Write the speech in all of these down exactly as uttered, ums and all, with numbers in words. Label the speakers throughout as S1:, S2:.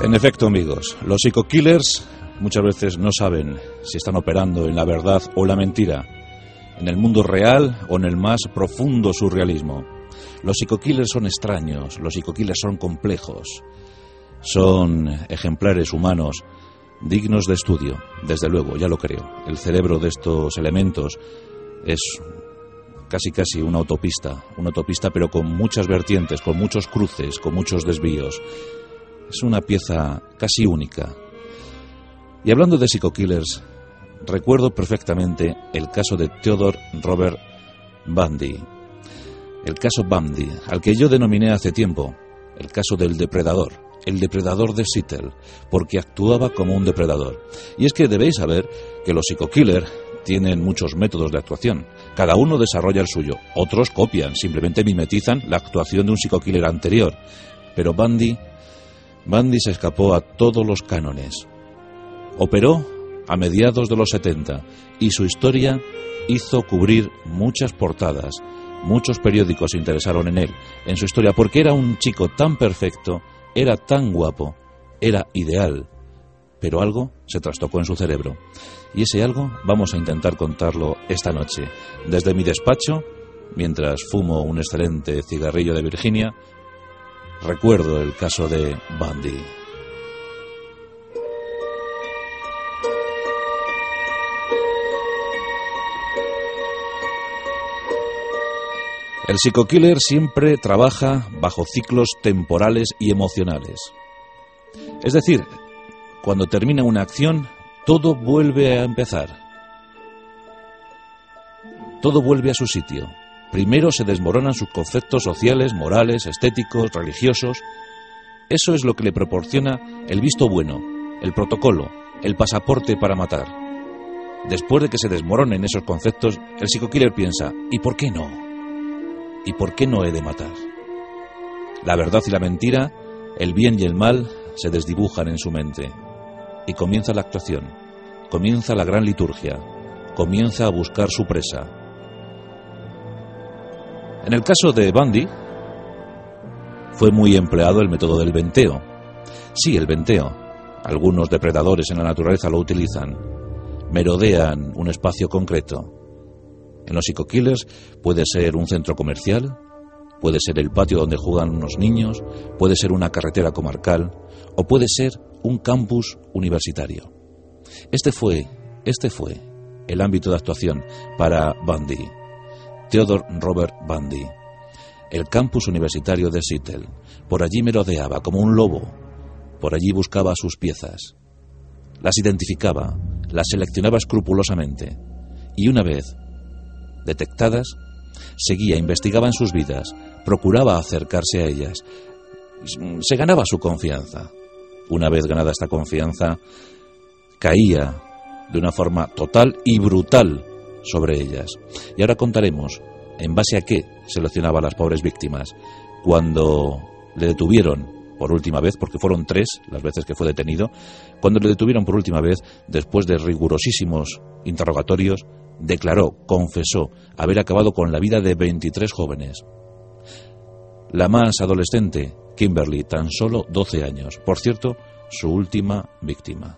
S1: En efecto, amigos, los psico-killers muchas veces no saben si están operando en la verdad o la mentira, en el mundo real o en el más profundo surrealismo. Los psico-killers son extraños, los psico-killers son complejos, son ejemplares humanos dignos de estudio, desde luego, ya lo creo. El cerebro de estos elementos es casi casi una autopista, una autopista pero con muchas vertientes, con muchos cruces, con muchos desvíos. Es una pieza casi única. Y hablando de psico-killers, recuerdo perfectamente el caso de Theodore Robert Bundy. El caso Bundy, al que yo denominé hace tiempo el caso del depredador, el depredador de Seattle, porque actuaba como un depredador. Y es que debéis saber que los psico-killers tienen muchos métodos de actuación. Cada uno desarrolla el suyo, otros copian, simplemente mimetizan la actuación de un psico-killer anterior. Pero Bundy, Bundy se escapó a todos los cánones. Operó a mediados de los setenta y su historia hizo cubrir muchas portadas. Muchos periódicos se interesaron en él, en su historia, porque era un chico tan perfecto, era tan guapo, era ideal, pero algo se trastocó en su cerebro. Y ese algo vamos a intentar contarlo esta noche, desde mi despacho, mientras fumo un excelente cigarrillo de Virginia. Recuerdo el caso de Bundy. El psico-killer siempre trabaja bajo ciclos temporales y emocionales. Es decir, cuando termina una acción, todo vuelve a empezar. Todo vuelve a su sitio. Primero se desmoronan sus conceptos sociales, morales, estéticos, religiosos. Eso es lo que le proporciona el visto bueno, el protocolo, el pasaporte para matar. Después de que se desmoronen esos conceptos, el psico-killer piensa, ¿y por qué no? ¿Y por qué no he de matar? La verdad y la mentira, el bien y el mal, se desdibujan en su mente. Y comienza la actuación, comienza la gran liturgia, comienza a buscar su presa. En el caso de Bundy, fue muy empleado el método del venteo. Sí, el venteo. Algunos depredadores en la naturaleza lo utilizan. Merodean un espacio concreto. En los psico-killers puede ser un centro comercial, puede ser el patio donde juegan unos niños, puede ser una carretera comarcal o puede ser un campus universitario. Este fue, este fue el ámbito de actuación para Bundy, Theodore Robert Bundy. El campus universitario de Seattle. Por allí merodeaba como un lobo, por allí buscaba sus piezas, las identificaba, las seleccionaba escrupulosamente y una vez detectadas, seguía, investigaba en sus vidas, procuraba acercarse a ellas, se ganaba su confianza. Una vez ganada esta confianza, caía de una forma total y brutal sobre ellas. Y ahora contaremos en base a qué seleccionaba a las pobres víctimas. Cuando le detuvieron por última vez, porque fueron tres las veces que fue detenido, cuando le detuvieron por última vez, después de rigurosísimos interrogatorios, declaró, confesó, haber acabado con la vida de veintitrés jóvenes. La más adolescente, Kimberly, tan solo doce años. Por cierto, su última víctima.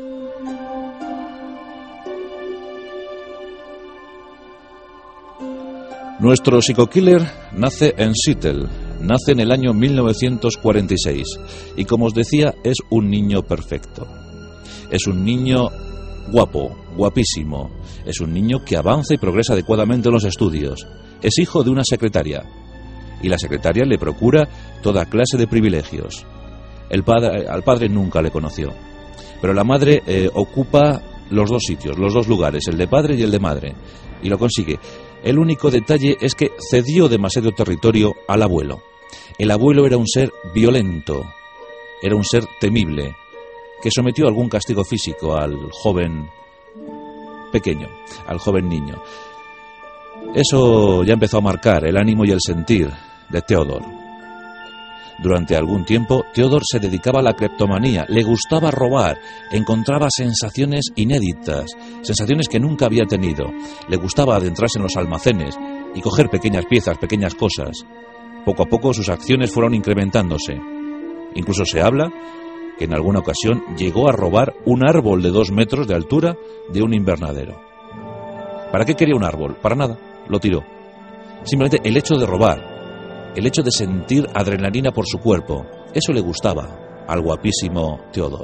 S1: Nuestro psico-killer nace en Seattle, nace en el año mil novecientos cuarenta y seis y, como os decía, es un niño perfecto. Es un niño guapo, guapísimo. Es un niño que avanza y progresa adecuadamente en los estudios. Es hijo de una secretaria y la secretaria le procura toda clase de privilegios. El padre, al padre nunca le conoció, pero la madre eh, ocupa los dos sitios, los dos lugares, el de padre y el de madre, y lo consigue. El único detalle es que cedió demasiado territorio al abuelo. El abuelo era un ser violento, era un ser temible, que sometió algún castigo físico al joven pequeño, al joven niño. Eso ya empezó a marcar el ánimo y el sentir de Theodore. Durante algún tiempo, Theodore se dedicaba a la cleptomanía, le gustaba robar, encontraba sensaciones inéditas, sensaciones que nunca había tenido. Le gustaba adentrarse en los almacenes y coger pequeñas piezas, pequeñas cosas. Poco a poco sus acciones fueron incrementándose. Incluso se habla que en alguna ocasión llegó a robar un árbol de dos metros de altura de un invernadero. ¿Para qué quería un árbol? Para nada, lo tiró. Simplemente el hecho de robar, el hecho de sentir adrenalina por su cuerpo, eso le gustaba al guapísimo Theodor.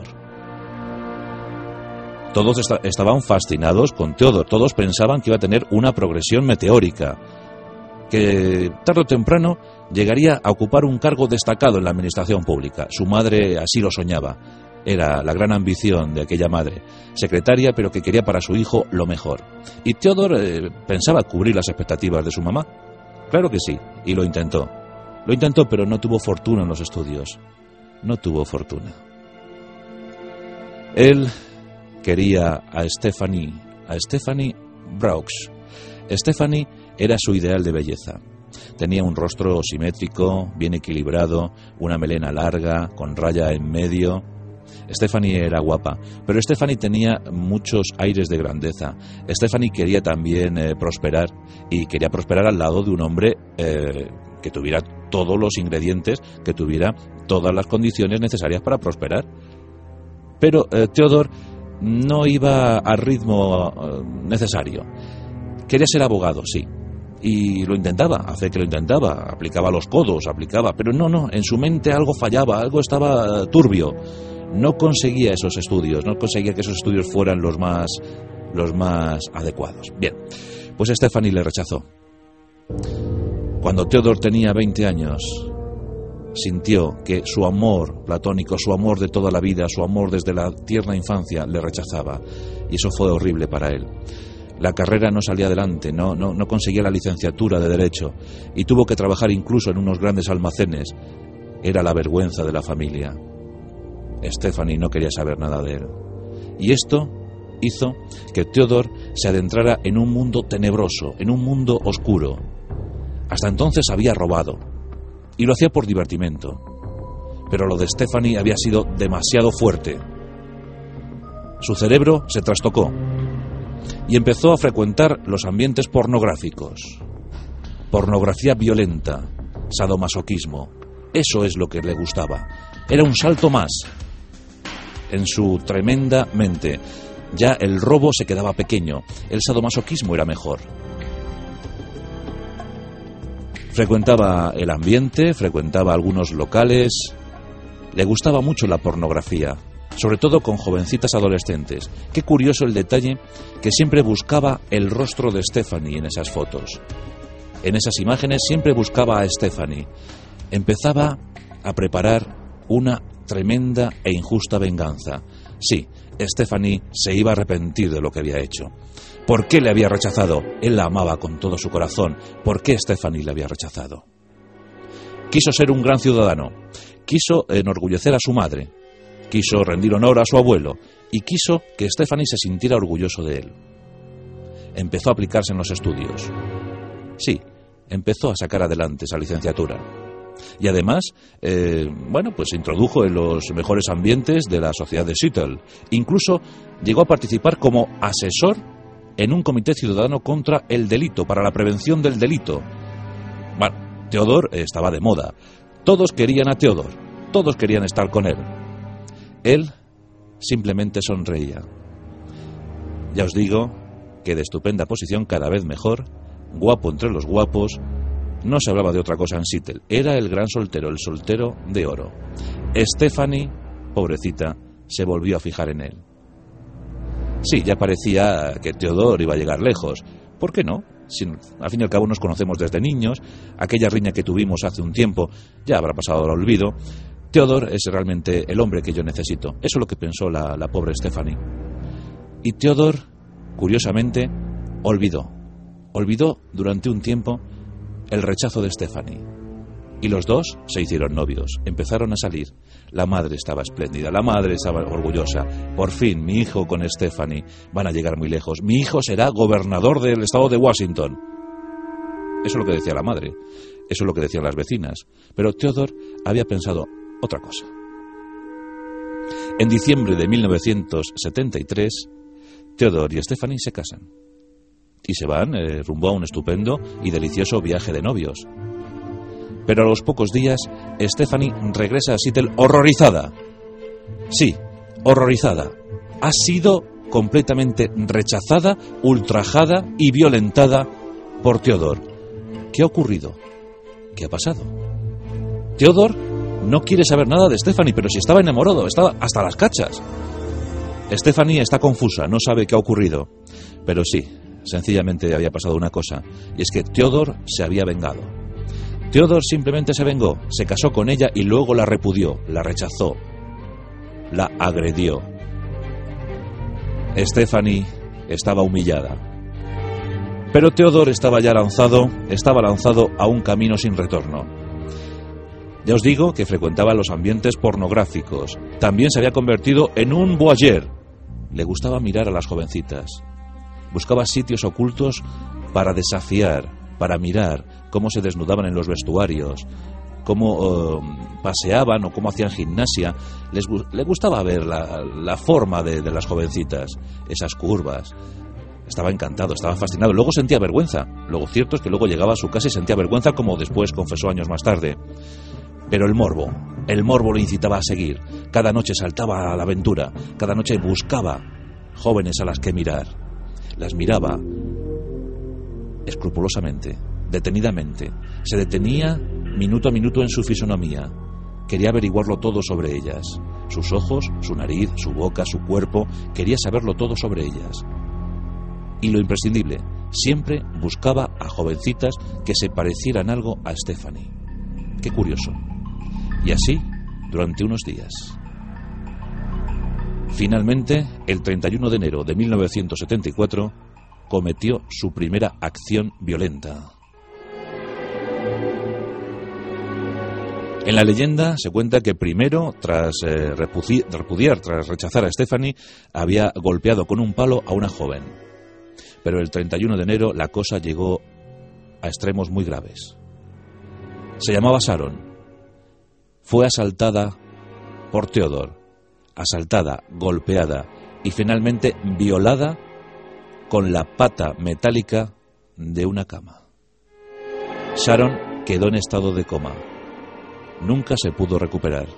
S1: Todos est- estaban fascinados con Theodor, todos pensaban que iba a tener una progresión meteórica, que tarde o temprano llegaría a ocupar un cargo destacado en la administración pública. Su madre así lo soñaba. Era la gran ambición de aquella madre, secretaria, pero que quería para su hijo lo mejor. Y Theodor eh, pensaba cubrir las expectativas de su mamá. Claro que sí, y lo intentó. Lo intentó, pero no tuvo fortuna en los estudios. No tuvo fortuna. Él quería a Stephanie, a Stephanie Braux. Stephanie era su ideal de belleza. Tenía un rostro simétrico, bien equilibrado, una melena larga, con raya en medio. Stephanie era guapa, pero Stephanie tenía muchos aires de grandeza. Stephanie quería también eh, prosperar, y quería prosperar al lado de un hombre eh, que tuviera todos los ingredientes, que tuviera todas las condiciones necesarias para prosperar. Pero eh, Theodor no iba al ritmo eh, necesario. Quería ser abogado, sí, y lo intentaba, hace que lo intentaba, aplicaba los codos, aplicaba, pero no, no, en su mente algo fallaba, algo estaba turbio. No conseguía esos estudios, no conseguía que esos estudios fueran los más, los más adecuados. Bien, pues Stephanie le rechazó. Cuando Theodor tenía veinte años, sintió que su amor platónico, su amor de toda la vida, su amor desde la tierna infancia, le rechazaba, y eso fue horrible para él. La carrera no salía adelante, no, no, no conseguía la licenciatura de Derecho, y tuvo que trabajar incluso en unos grandes almacenes. Era la vergüenza de la familia. Stephanie no quería saber nada de él. Y esto hizo que Theodor se adentrara en un mundo tenebroso, en un mundo oscuro. Hasta entonces había robado, y lo hacía por divertimento. Pero lo de Stephanie había sido demasiado fuerte. Su cerebro se trastocó y empezó a frecuentar los ambientes pornográficos. Pornografía violenta, sadomasoquismo. Eso es lo que le gustaba. Era un salto más en su tremenda mente. Ya el robo se quedaba pequeño, el sadomasoquismo era mejor. Frecuentaba el ambiente, frecuentaba algunos locales. Le gustaba mucho la pornografía, sobre todo con jovencitas adolescentes. Qué curioso el detalle que siempre buscaba el rostro de Stephanie en esas fotos. En esas imágenes siempre buscaba a Stephanie. Empezaba a preparar una tremenda e injusta venganza. Sí, Stephanie se iba a arrepentir de lo que había hecho. ¿Por qué le había rechazado? Él la amaba con todo su corazón. ¿Por qué Stephanie le había rechazado? Quiso ser un gran ciudadano. Quiso enorgullecer a su madre. Quiso rendir honor a su abuelo. Y quiso que Stephanie se sintiera orgulloso de él. Empezó a aplicarse en los estudios. Sí, empezó a sacar adelante esa licenciatura. Y además, eh, bueno, pues se introdujo en los mejores ambientes de la sociedad de Seattle. Incluso llegó a participar como asesor en un comité ciudadano contra el delito, para la prevención del delito. Bueno, Theodor estaba de moda. Todos querían a Theodor, todos querían estar con él. Él simplemente sonreía. Ya os digo que de estupenda posición, cada vez mejor, guapo entre los guapos. No se hablaba de otra cosa en Seattle. Era el gran soltero, el soltero de oro. Stephanie, pobrecita, se volvió a fijar en él. Sí, ya parecía que Theodor iba a llegar lejos. ¿Por qué no? Si, al fin y al cabo nos conocemos desde niños. Aquella riña que tuvimos hace un tiempo ya habrá pasado al olvido. Theodor es realmente el hombre que yo necesito. Eso es lo que pensó la, la pobre Stephanie. Y Theodor, curiosamente, olvidó. Olvidó durante un tiempo el rechazo de Stephanie. Y los dos se hicieron novios, empezaron a salir. La madre estaba espléndida, la madre estaba orgullosa. Por fin, mi hijo con Stephanie van a llegar muy lejos. Mi hijo será gobernador del estado de Washington. Eso es lo que decía la madre, eso es lo que decían las vecinas. Pero Theodor había pensado otra cosa. En diciembre de mil novecientos setenta y tres, Theodor y Stephanie se casan. Y se van eh, rumbo a un estupendo y delicioso viaje de novios. Pero a los pocos días, Stephanie regresa a Seattle horrorizada. Sí, horrorizada. Ha sido completamente rechazada, ultrajada y violentada por Theodore. ¿Qué ha ocurrido? ¿Qué ha pasado? Theodore no quiere saber nada de Stephanie, pero si estaba enamorado, estaba hasta las cachas. Stephanie está confusa, no sabe qué ha ocurrido. Pero sí, sencillamente había pasado una cosa, y es que Theodore se había vengado. Theodore simplemente se vengó, se casó con ella y luego la repudió, la rechazó, la agredió. Stephanie estaba humillada. Pero Theodore estaba ya lanzado, estaba lanzado a un camino sin retorno. Ya os digo que frecuentaba los ambientes pornográficos. También se había convertido en un voyeur. Le gustaba mirar a las jovencitas. Buscaba sitios ocultos para desafiar, para mirar cómo se desnudaban en los vestuarios, cómo uh, paseaban o cómo hacían gimnasia. Les, le gustaba ver la, la forma de, de las jovencitas, esas curvas. Estaba encantado, estaba fascinado. Luego sentía vergüenza. Luego cierto es que luego llegaba a su casa y sentía vergüenza, como después confesó años más tarde. Pero el morbo, el morbo lo incitaba a seguir. Cada noche saltaba a la aventura. Cada noche buscaba jóvenes a las que mirar. Las miraba escrupulosamente, detenidamente. Se detenía minuto a minuto en su fisonomía. Quería averiguarlo todo sobre ellas. Sus ojos, su nariz, su boca, su cuerpo. Quería saberlo todo sobre ellas. Y lo imprescindible, siempre buscaba a jovencitas que se parecieran algo a Stephanie. Qué curioso. Y así, durante unos días. Finalmente, el treinta y uno de enero de mil novecientos setenta y cuatro, cometió su primera acción violenta. En la leyenda se cuenta que primero, tras eh, repudiar, repudiar, tras rechazar a Stephanie, había golpeado con un palo a una joven. Pero el treinta y uno de enero la cosa llegó a extremos muy graves. Se llamaba Sharon. Fue asaltada por Theodore, asaltada, golpeada y finalmente violada con la pata metálica de una cama. Sharon quedó en estado de coma. Nunca se pudo recuperar.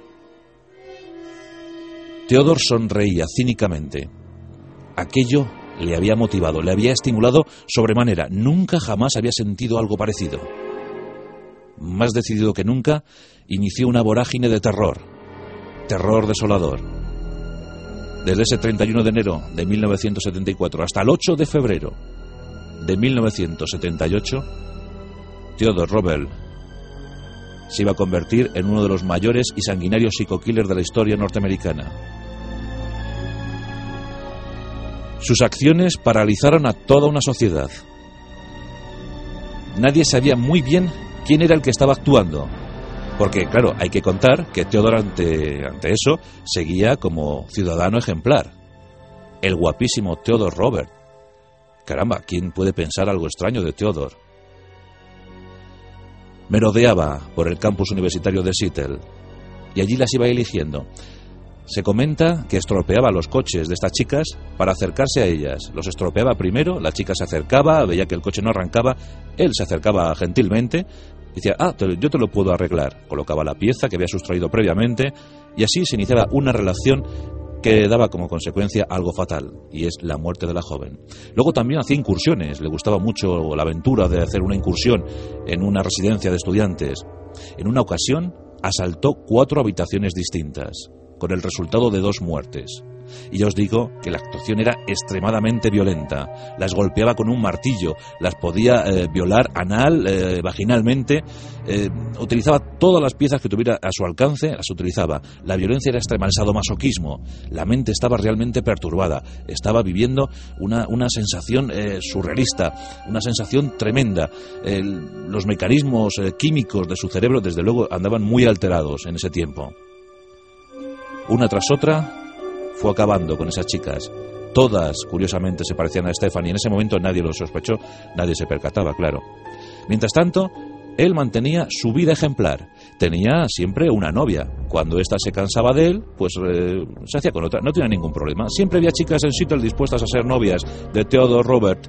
S1: Theodore sonreía cínicamente. Aquello le había motivado, le había estimulado sobremanera. Nunca jamás había sentido algo parecido. Más decidido que nunca, inició una vorágine de terror. Terror desolador. Desde ese treinta y uno de enero de mil novecientos setenta y cuatro hasta el ocho de febrero de mil novecientos setenta y ocho, Theodore Robel se iba a convertir en uno de los mayores y sanguinarios psico-killers de la historia norteamericana. Sus acciones paralizaron a toda una sociedad. Nadie sabía muy bien quién era el que estaba actuando. Porque, claro, hay que contar que Theodore ante, ante eso seguía como ciudadano ejemplar. El guapísimo Theodore Robert. Caramba, ¿quién puede pensar algo extraño de Theodore? Merodeaba por el campus universitario de Seattle y allí las iba eligiendo. Se comenta que estropeaba los coches de estas chicas para acercarse a ellas. Los estropeaba primero, la chica se acercaba, veía que el coche no arrancaba, él se acercaba gentilmente, decía, ah, te, yo te lo puedo arreglar. Colocaba la pieza que había sustraído previamente y así se iniciaba una relación que daba como consecuencia algo fatal, y es la muerte de la joven. Luego también hacía incursiones, le gustaba mucho la aventura de hacer una incursión en una residencia de estudiantes. En una ocasión asaltó cuatro habitaciones distintas, con el resultado de dos muertes. Y ya os digo que la actuación era extremadamente violenta. Las golpeaba con un martillo, las podía eh, violar anal, eh, vaginalmente, eh, utilizaba todas las piezas que tuviera a su alcance, las utilizaba. La violencia era extrema, el sadomasoquismo. La mente estaba realmente perturbada, estaba viviendo una, una sensación eh, surrealista, una sensación tremenda. El, los mecanismos eh, químicos de su cerebro, desde luego, andaban muy alterados en ese tiempo. Una tras otra fue acabando con esas chicas. Todas, curiosamente, se parecían a Stephanie. En ese momento nadie lo sospechó, nadie se percataba, claro. Mientras tanto, él mantenía su vida ejemplar. Tenía siempre una novia. Cuando ésta se cansaba de él, pues eh, se hacía con otra. No tenía ningún problema. Siempre había chicas en Seattle dispuestas a ser novias de Theodore Robert.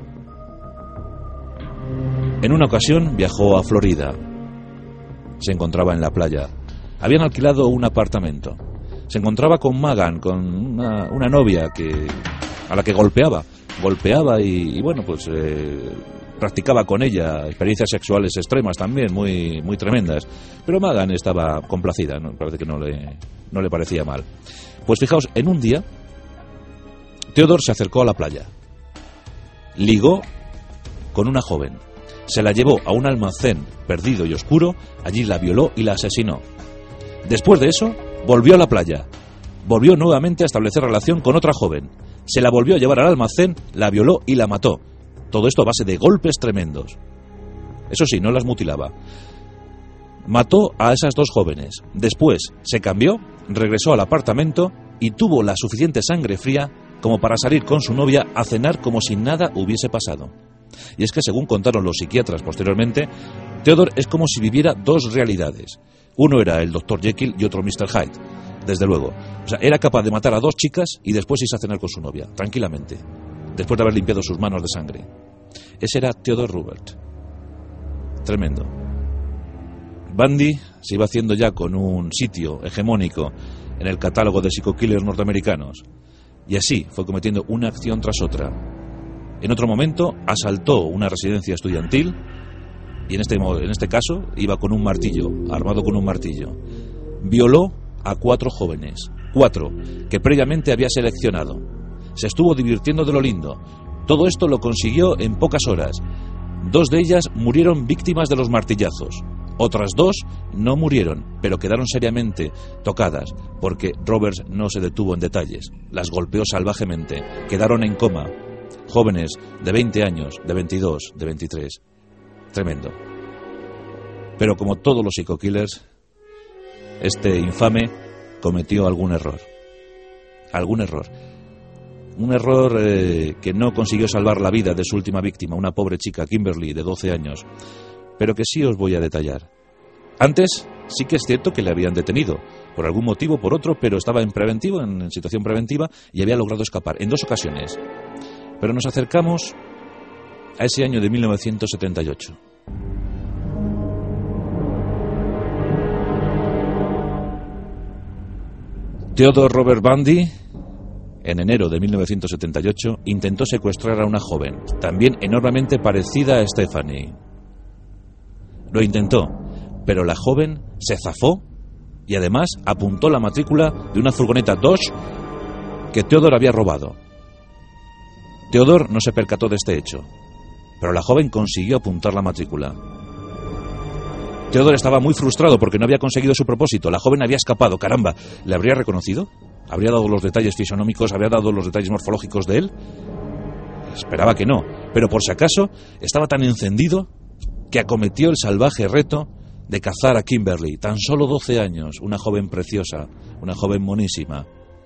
S1: En una ocasión viajó a Florida. Se encontraba en la playa. Habían alquilado un apartamento. Se encontraba con Magan, con una, una novia que a la que golpeaba, golpeaba y, y bueno, pues eh, practicaba con ella experiencias sexuales extremas también, muy, muy tremendas. Pero Magan estaba complacida, ¿no? Parece que no le, no le parecía mal. Pues fijaos, en un día, Theodore se acercó a la playa, ligó con una joven, se la llevó a un almacén perdido y oscuro, allí la violó y la asesinó. Después de eso, volvió a la playa, volvió nuevamente a establecer relación con otra joven, se la volvió a llevar al almacén, la violó y la mató. Todo esto a base de golpes tremendos. Eso sí, no las mutilaba. Mató a esas dos jóvenes. Después se cambió, regresó al apartamento y tuvo la suficiente sangre fría como para salir con su novia a cenar como si nada hubiese pasado. Y es que, según contaron los psiquiatras posteriormente, Theodore es como si viviera dos realidades. Uno era el doctor Jekyll y otro mister Hyde, desde luego. O sea, era capaz de matar a dos chicas y después irse a cenar con su novia, tranquilamente, después de haber limpiado sus manos de sangre. Ese era Theodore Roosevelt. Tremendo. Bundy se iba haciendo ya con un sitio hegemónico en el catálogo de psico-killers norteamericanos. Y así fue cometiendo una acción tras otra. En otro momento asaltó una residencia estudiantil y en este, en este caso iba con un martillo, armado con un martillo. Violó a cuatro jóvenes, cuatro que previamente había seleccionado. Se estuvo divirtiendo de lo lindo. Todo esto lo consiguió en pocas horas. Dos de ellas murieron víctimas de los martillazos. Otras dos no murieron, pero quedaron seriamente tocadas, porque Roberts no se detuvo en detalles. Las golpeó salvajemente. Quedaron en coma. Jóvenes de veinte años, de veintidós, de veintitrés. Tremendo. Pero como todos los psico-killers, este infame cometió algún error. Algún error. Un error eh, que no consiguió salvar la vida de su última víctima, una pobre chica, Kimberly, de doce años, pero que sí os voy a detallar. Antes sí que es cierto que le habían detenido, por algún motivo o por otro, pero estaba en preventivo, en situación preventiva, y había logrado escapar en dos ocasiones. Pero nos acercamos a ese año de mil novecientos setenta y ocho. Theodore Robert Bundy, en enero de mil novecientos setenta y ocho, intentó secuestrar a una joven, también enormemente parecida a Stephanie. Lo intentó, pero la joven se zafó y además apuntó la matrícula de una furgoneta Dodge que Theodore había robado. Theodore no se percató de este hecho, pero la joven consiguió apuntar la matrícula. Theodore estaba muy frustrado porque no había conseguido su propósito. La joven había escapado. Caramba, ¿le habría reconocido? ¿Habría dado los detalles fisionómicos? ¿Habría dado los detalles morfológicos de él? Esperaba que no, pero por si acaso estaba tan encendido que acometió el salvaje reto de cazar a Kimberly, tan solo doce años, una joven preciosa, una joven monísima.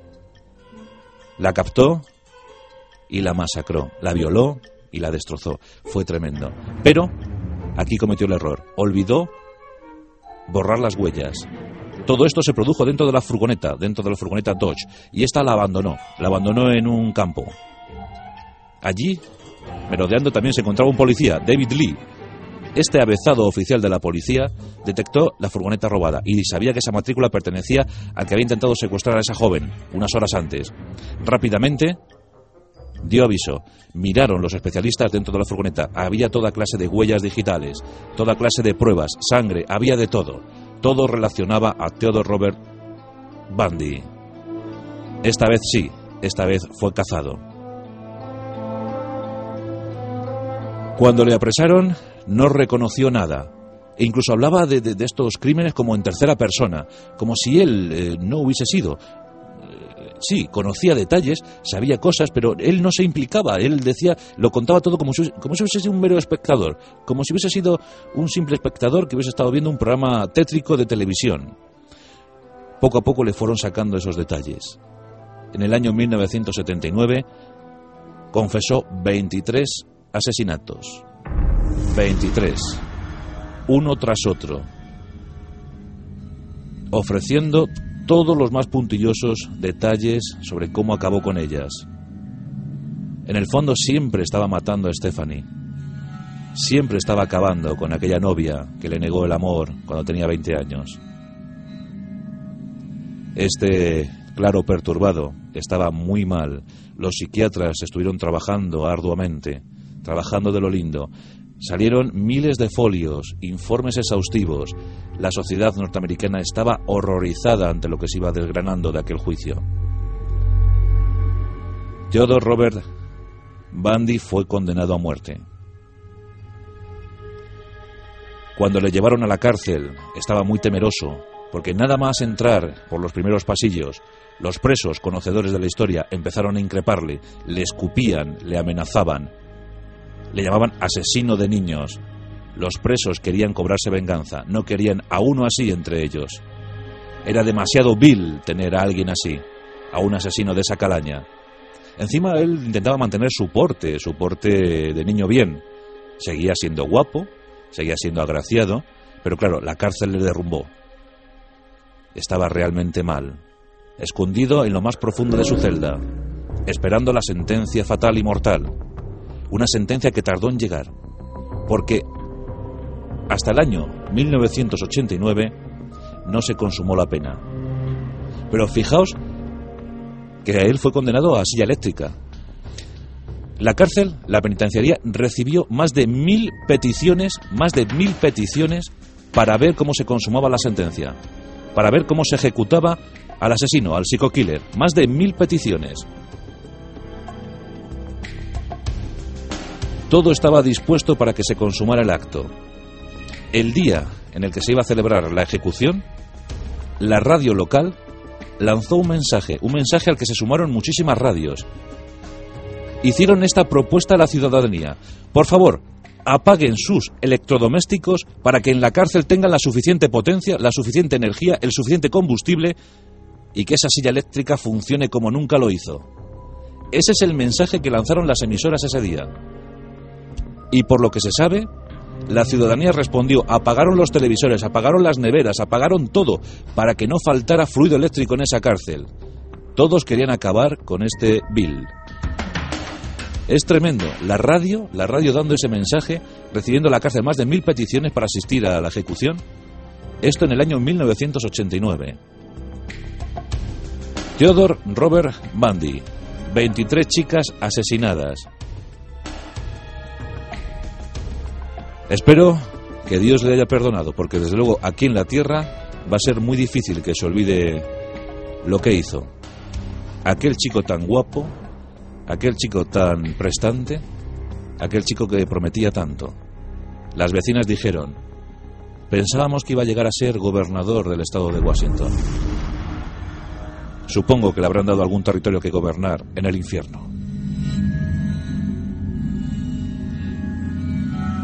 S1: La captó y la masacró, la violó y la destrozó. Fue tremendo. Pero aquí cometió el error. Olvidó borrar las huellas. Todo esto se produjo dentro de la furgoneta, dentro de la furgoneta Dodge, y esta la abandonó, la abandonó en un campo. Allí, merodeando, también se encontraba un policía, David Lee. Este avezado oficial de la policía detectó la furgoneta robada y sabía que esa matrícula pertenecía al que había intentado secuestrar a esa joven unas horas antes. Rápidamente dio aviso. Miraron los especialistas dentro de la furgoneta. Había toda clase de huellas digitales, toda clase de pruebas, sangre, había de todo. Todo relacionaba a Theodore Robert Bundy. Esta vez sí, esta vez fue cazado. Cuando le apresaron, no reconoció nada. E incluso hablaba de, de, de estos crímenes como en tercera persona, como si él eh, no hubiese sido. Sí, conocía detalles, sabía cosas, pero él no se implicaba. Él decía, lo contaba todo como si, como si hubiese sido un mero espectador, como si hubiese sido un simple espectador que hubiese estado viendo un programa tétrico de televisión. Poco a poco le fueron sacando esos detalles. En el año mil novecientos setenta y nueve confesó veintitrés asesinatos. veintitrés. Uno tras otro. Ofreciendo todos los más puntillosos detalles sobre cómo acabó con ellas. En el fondo siempre estaba matando a Stephanie. Siempre estaba acabando con aquella novia que le negó el amor cuando tenía veinte años. Este claro perturbado estaba muy mal. Los psiquiatras estuvieron trabajando arduamente, trabajando de lo lindo. Salieron miles de folios, informes exhaustivos. La sociedad norteamericana estaba horrorizada ante lo que se iba desgranando de aquel juicio. Theodore Robert Bundy fue condenado a muerte. Cuando le llevaron a la cárcel, estaba muy temeroso, porque nada más entrar por los primeros pasillos, los presos, conocedores de la historia, empezaron a increparle, le escupían, le amenazaban, le llamaban asesino de niños. Los presos querían cobrarse venganza, no querían a uno así entre ellos. Era demasiado vil tener a alguien así, a un asesino de esa calaña. Encima él intentaba mantener su porte, su porte de niño bien. Seguía siendo guapo, seguía siendo agraciado, pero claro, la cárcel le derrumbó. Estaba realmente mal, escondido en lo más profundo de su celda, esperando la sentencia fatal y mortal. Una sentencia que tardó en llegar, porque hasta el año mil novecientos ochenta y nueve no se consumó la pena. Pero fijaos que él fue condenado a silla eléctrica. La cárcel, la penitenciaría, recibió más de mil peticiones, más de mil peticiones para ver cómo se consumaba la sentencia, para ver cómo se ejecutaba al asesino, al psico-killer. Más de mil peticiones. Todo estaba dispuesto para que se consumara el acto. El día en el que se iba a celebrar la ejecución, la radio local lanzó un mensaje, un mensaje al que se sumaron muchísimas radios. Hicieron esta propuesta a la ciudadanía: por favor, apaguen sus electrodomésticos para que en la cárcel tengan la suficiente potencia, la suficiente energía, el suficiente combustible y que esa silla eléctrica funcione como nunca lo hizo. Ese es el mensaje que lanzaron las emisoras ese día. Y por lo que se sabe, la ciudadanía respondió, apagaron los televisores, apagaron las neveras, apagaron todo para que no faltara fluido eléctrico en esa cárcel. Todos querían acabar con este Bill. Es tremendo. La radio, la radio dando ese mensaje, recibiendo en la cárcel más de mil peticiones para asistir a la ejecución. Esto en el año mil novecientos ochenta y nueve. Theodore Robert Bundy, veintitrés chicas asesinadas. Espero que Dios le haya perdonado, porque desde luego aquí en la tierra va a ser muy difícil que se olvide lo que hizo. Aquel chico tan guapo, aquel chico tan prestante, aquel chico que prometía tanto. Las vecinas dijeron, pensábamos que iba a llegar a ser gobernador del estado de Washington. Supongo que le habrán dado algún territorio que gobernar en el infierno.